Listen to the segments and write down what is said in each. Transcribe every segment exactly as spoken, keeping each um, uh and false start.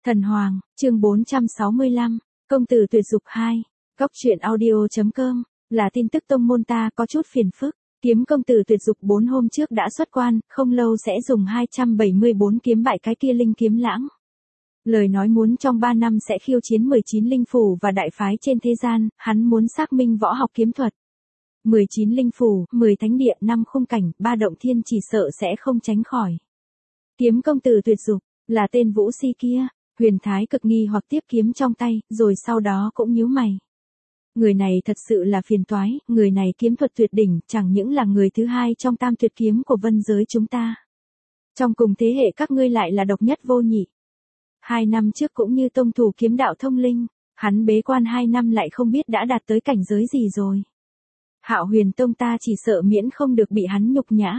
Thần Hoàng, chương bốn trăm sáu mươi lăm, công tử tuyệt dục hai, góc truyện audio.com, là tin tức tông môn ta có chút phiền phức. Kiếm công tử tuyệt dục bốn hôm trước đã xuất quan, không lâu sẽ dùng hai trăm bảy mươi bốn kiếm bại cái kia linh kiếm lãng. Lời nói muốn trong ba năm sẽ khiêu chiến mười chín linh phủ và đại phái trên thế gian, hắn muốn xác minh võ học kiếm thuật. mười chín linh phủ, mười thánh địa, năm khung cảnh, ba động thiên chỉ sợ sẽ không tránh khỏi. Kiếm công tử tuyệt dục, là tên vũ si kia. Huyền Thái cực nghi hoặc tiếp kiếm trong tay, rồi sau đó cũng nhíu mày. Người này thật sự là phiền toái, người này kiếm thuật tuyệt đỉnh, chẳng những là người thứ hai trong tam tuyệt kiếm của vân giới chúng ta. Trong cùng thế hệ các ngươi lại là độc nhất vô nhị. Hai năm trước cũng như tông thủ kiếm đạo thông linh, hắn bế quan hai năm lại không biết đã đạt tới cảnh giới gì rồi. Hạo Huyền Tông ta chỉ sợ miễn không được bị hắn nhục nhã.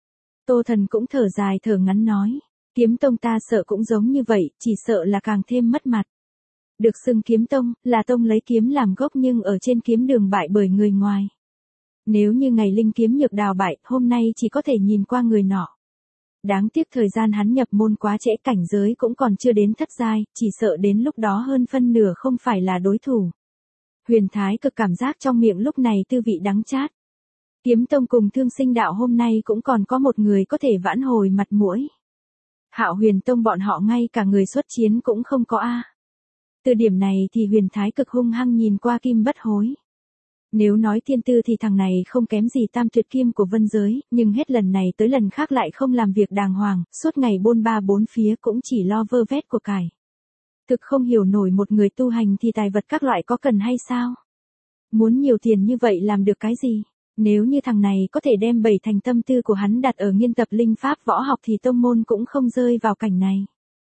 Tô Thần cũng thở dài thở ngắn nói. Kiếm tông ta sợ cũng giống như vậy, chỉ sợ là càng thêm mất mặt. Được xưng kiếm tông, là tông lấy kiếm làm gốc nhưng ở trên kiếm đường bại bởi người ngoài. Nếu như ngày linh kiếm nhược đào bại, hôm nay chỉ có thể nhìn qua người nọ. Đáng tiếc thời gian hắn nhập môn quá trễ, cảnh giới cũng còn chưa đến thất giai, chỉ sợ đến lúc đó hơn phân nửa không phải là đối thủ. Huyền Thái cực cảm giác trong miệng lúc này tư vị đắng chát. Kiếm tông cùng Thương Sinh đạo hôm nay cũng còn có một người có thể vãn hồi mặt mũi. Hạo Huyền Tông bọn họ ngay cả người xuất chiến cũng không có a. Từ điểm này thì Huyền Thái cực hung hăng nhìn qua Kim Bất Hối. Nếu nói thiên tư thì thằng này không kém gì tam tuyệt kim của vân giới, nhưng hết lần này tới lần khác lại không làm việc đàng hoàng, suốt ngày bôn ba bốn phía cũng chỉ lo vơ vét của cải. Thực không hiểu nổi một người tu hành thì tài vật các loại có cần hay sao? Muốn nhiều tiền như vậy làm được cái gì? Nếu như thằng này có thể đem bảy thành tâm tư của hắn đặt ở nghiên tập linh pháp võ học thì tông môn cũng không rơi vào cảnh này.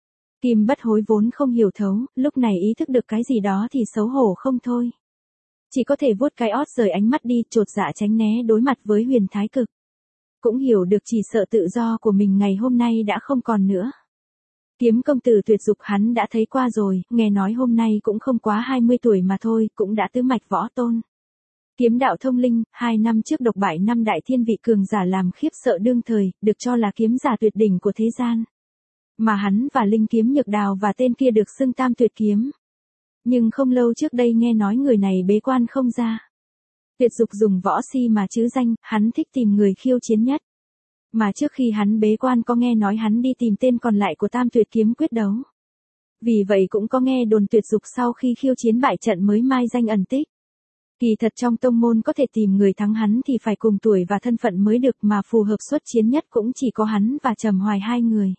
Kim Bất Hối vốn không hiểu thấu, lúc này ý thức được cái gì đó thì xấu hổ không thôi. Chỉ có thể vuốt cái ót rời ánh mắt đi, chột dạ tránh né đối mặt với Huyền Thái cực. Cũng hiểu được chỉ sợ tự do của mình ngày hôm nay đã không còn nữa. Kiếm công tử tuyệt dục hắn đã thấy qua rồi, nghe nói hôm nay cũng không quá hai mươi tuổi mà thôi, cũng đã tứ mạch võ tôn. Kiếm đạo thông linh, hai năm trước độc bại năm đại thiên vị cường giả làm khiếp sợ đương thời, được cho là kiếm giả tuyệt đỉnh của thế gian. Mà hắn và linh kiếm nhược đào và tên kia được xưng tam tuyệt kiếm. Nhưng không lâu trước đây nghe nói người này bế quan không ra. Tuyệt dục dùng võ si mà chứ danh, hắn thích tìm người khiêu chiến nhất. Mà trước khi hắn bế quan có nghe nói hắn đi tìm tên còn lại của tam tuyệt kiếm quyết đấu. Vì vậy cũng có nghe đồn tuyệt dục sau khi khiêu chiến bại trận mới mai danh ẩn tích. Kỳ thật trong tông môn có thể tìm người thắng hắn thì phải cùng tuổi và thân phận mới được, mà phù hợp xuất chiến nhất cũng chỉ có hắn và Trầm Hoài hai người.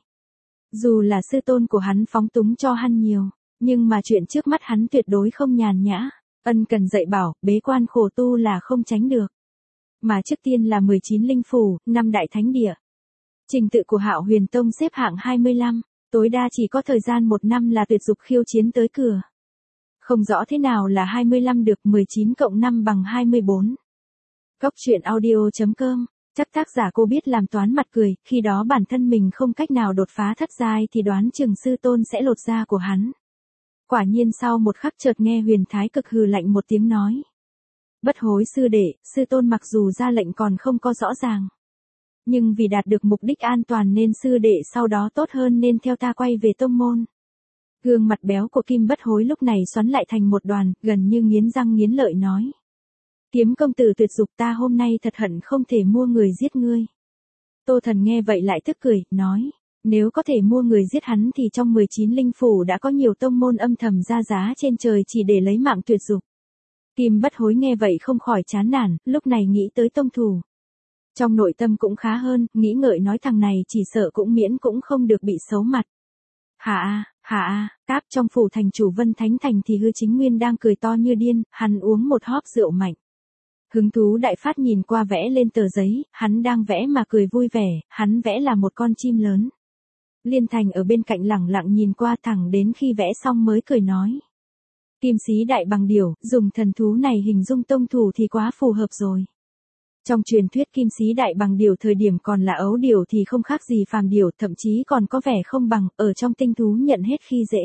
Dù là sư tôn của hắn phóng túng cho hắn nhiều, nhưng mà chuyện trước mắt hắn tuyệt đối không nhàn nhã, ân cần dạy bảo, bế quan khổ tu là không tránh được. Mà trước tiên là mười chín linh phủ, năm đại thánh địa. Trình tự của Hạo Huyền Tông xếp hạng hai mươi lăm, tối đa chỉ có thời gian một năm là tuyệt dục khiêu chiến tới cửa. Không rõ thế nào là hai mươi lăm được, mười chín cộng năm bằng hai mươi bốn. Góc truyện audio.com, chắc tác giả cô biết làm toán mặt cười, khi đó bản thân mình không cách nào đột phá thất giai thì đoán chừng sư tôn sẽ lột da của hắn. Quả nhiên sau một khắc chợt nghe Huyền Thái cực hừ lạnh một tiếng nói. Bất Hối sư đệ, sư tôn mặc dù ra lệnh còn không có rõ ràng. Nhưng vì đạt được mục đích an toàn nên sư đệ sau đó tốt hơn nên theo ta quay về tông môn. Gương mặt béo của Kim Bất Hối lúc này xoắn lại thành một đoàn, gần như nghiến răng nghiến lợi nói. Kiếm công tử tuyệt dục ta hôm nay thật hận không thể mua người giết ngươi. Tô Thần nghe vậy lại tức cười, nói. Nếu có thể mua người giết hắn thì trong mười chín linh phủ đã có nhiều tông môn âm thầm ra giá trên trời chỉ để lấy mạng tuyệt dục. Kim Bất Hối nghe vậy không khỏi chán nản, lúc này nghĩ tới tông thủ. Trong nội tâm cũng khá hơn, nghĩ ngợi nói thằng này chỉ sợ cũng miễn cũng không được bị xấu mặt. Hà a, hà a, cáp trong phủ thành chủ Vân Thánh Thành thì Hư Chính Nguyên đang cười to như điên, hắn uống một hóp rượu mạnh. Hứng thú đại phát nhìn qua vẽ lên tờ giấy, hắn đang vẽ mà cười vui vẻ, hắn vẽ là một con chim lớn. Liên Thành ở bên cạnh lẳng lặng nhìn qua thẳng đến khi vẽ xong mới cười nói. Kim sĩ đại bằng điểu, dùng thần thú này hình dung tông thủ thì quá phù hợp rồi. Trong truyền thuyết kim sĩ đại bằng điểu thời điểm còn là ấu điểu thì không khác gì phàm điểu, thậm chí còn có vẻ không bằng, ở trong tinh thú nhận hết khi dễ.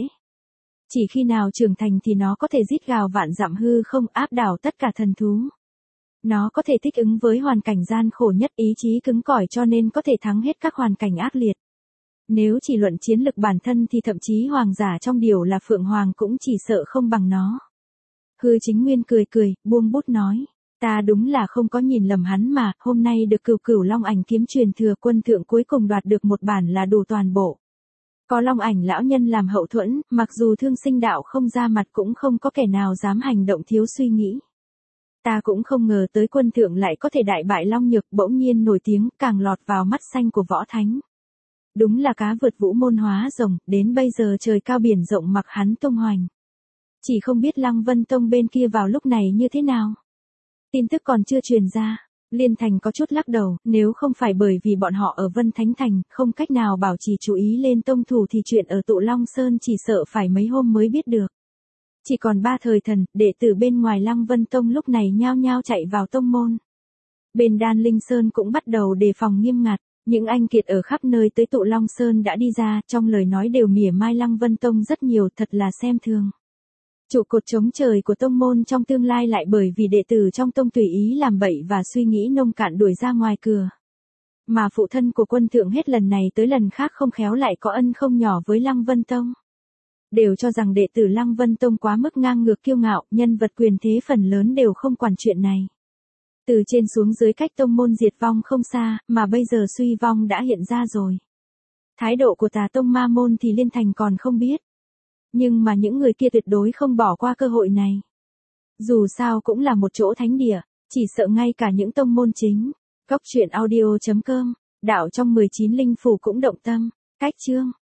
Chỉ khi nào trưởng thành thì nó có thể rít gào vạn dặm hư không, áp đảo tất cả thần thú. Nó có thể thích ứng với hoàn cảnh gian khổ nhất, ý chí cứng cỏi cho nên có thể thắng hết các hoàn cảnh ác liệt. Nếu chỉ luận chiến lực bản thân thì thậm chí hoàng giả trong điều là Phượng Hoàng cũng chỉ sợ không bằng nó. Hư Chính Nguyên cười cười, buông bút nói. Ta đúng là không có nhìn lầm hắn mà, hôm nay được Cửu Cửu Long Ảnh kiếm truyền thừa quân thượng cuối cùng đoạt được một bản là đủ toàn bộ. Có Long Ảnh lão nhân làm hậu thuẫn, mặc dù Thương Sinh đạo không ra mặt cũng không có kẻ nào dám hành động thiếu suy nghĩ. Ta cũng không ngờ tới quân thượng lại có thể đại bại Long Nhược, bỗng nhiên nổi tiếng, càng lọt vào mắt xanh của võ thánh. Đúng là cá vượt vũ môn hóa rồng, đến bây giờ trời cao biển rộng mặc hắn tung hoành. Chỉ không biết Lăng Vân Tông bên kia vào lúc này như thế nào. Tin tức còn chưa truyền ra, Liên Thành có chút lắc đầu, nếu không phải bởi vì bọn họ ở Vân Thánh Thành, không cách nào bảo trì chú ý lên tông thủ thì chuyện ở Tụ Long Sơn chỉ sợ phải mấy hôm mới biết được. Chỉ còn ba thời thần, đệ tử bên ngoài Lăng Vân Tông lúc này nhao nhao chạy vào tông môn. Bên Đan Linh Sơn cũng bắt đầu đề phòng nghiêm ngặt, những anh kiệt ở khắp nơi tới Tụ Long Sơn đã đi ra, trong lời nói đều mỉa mai Lăng Vân Tông rất nhiều, thật là xem thường. Trụ cột chống trời của tông môn trong tương lai lại bởi vì đệ tử trong tông tùy ý làm bậy và suy nghĩ nông cạn đuổi ra ngoài cửa. Mà phụ thân của quân thượng hết lần này tới lần khác không khéo lại có ân không nhỏ với Lăng Vân Tông. Đều cho rằng đệ tử Lăng Vân Tông quá mức ngang ngược kiêu ngạo, nhân vật quyền thế phần lớn đều không quản chuyện này. Từ trên xuống dưới cách tông môn diệt vong không xa, mà bây giờ suy vong đã hiện ra rồi. Thái độ của Tà Tông Ma Môn thì Liên Thành còn không biết. Nhưng mà những người kia tuyệt đối không bỏ qua cơ hội này. Dù sao cũng là một chỗ thánh địa, chỉ sợ ngay cả những tông môn chính. Góc truyện audio chấm com, đạo trong mười chín linh phủ cũng động tâm. Cách chương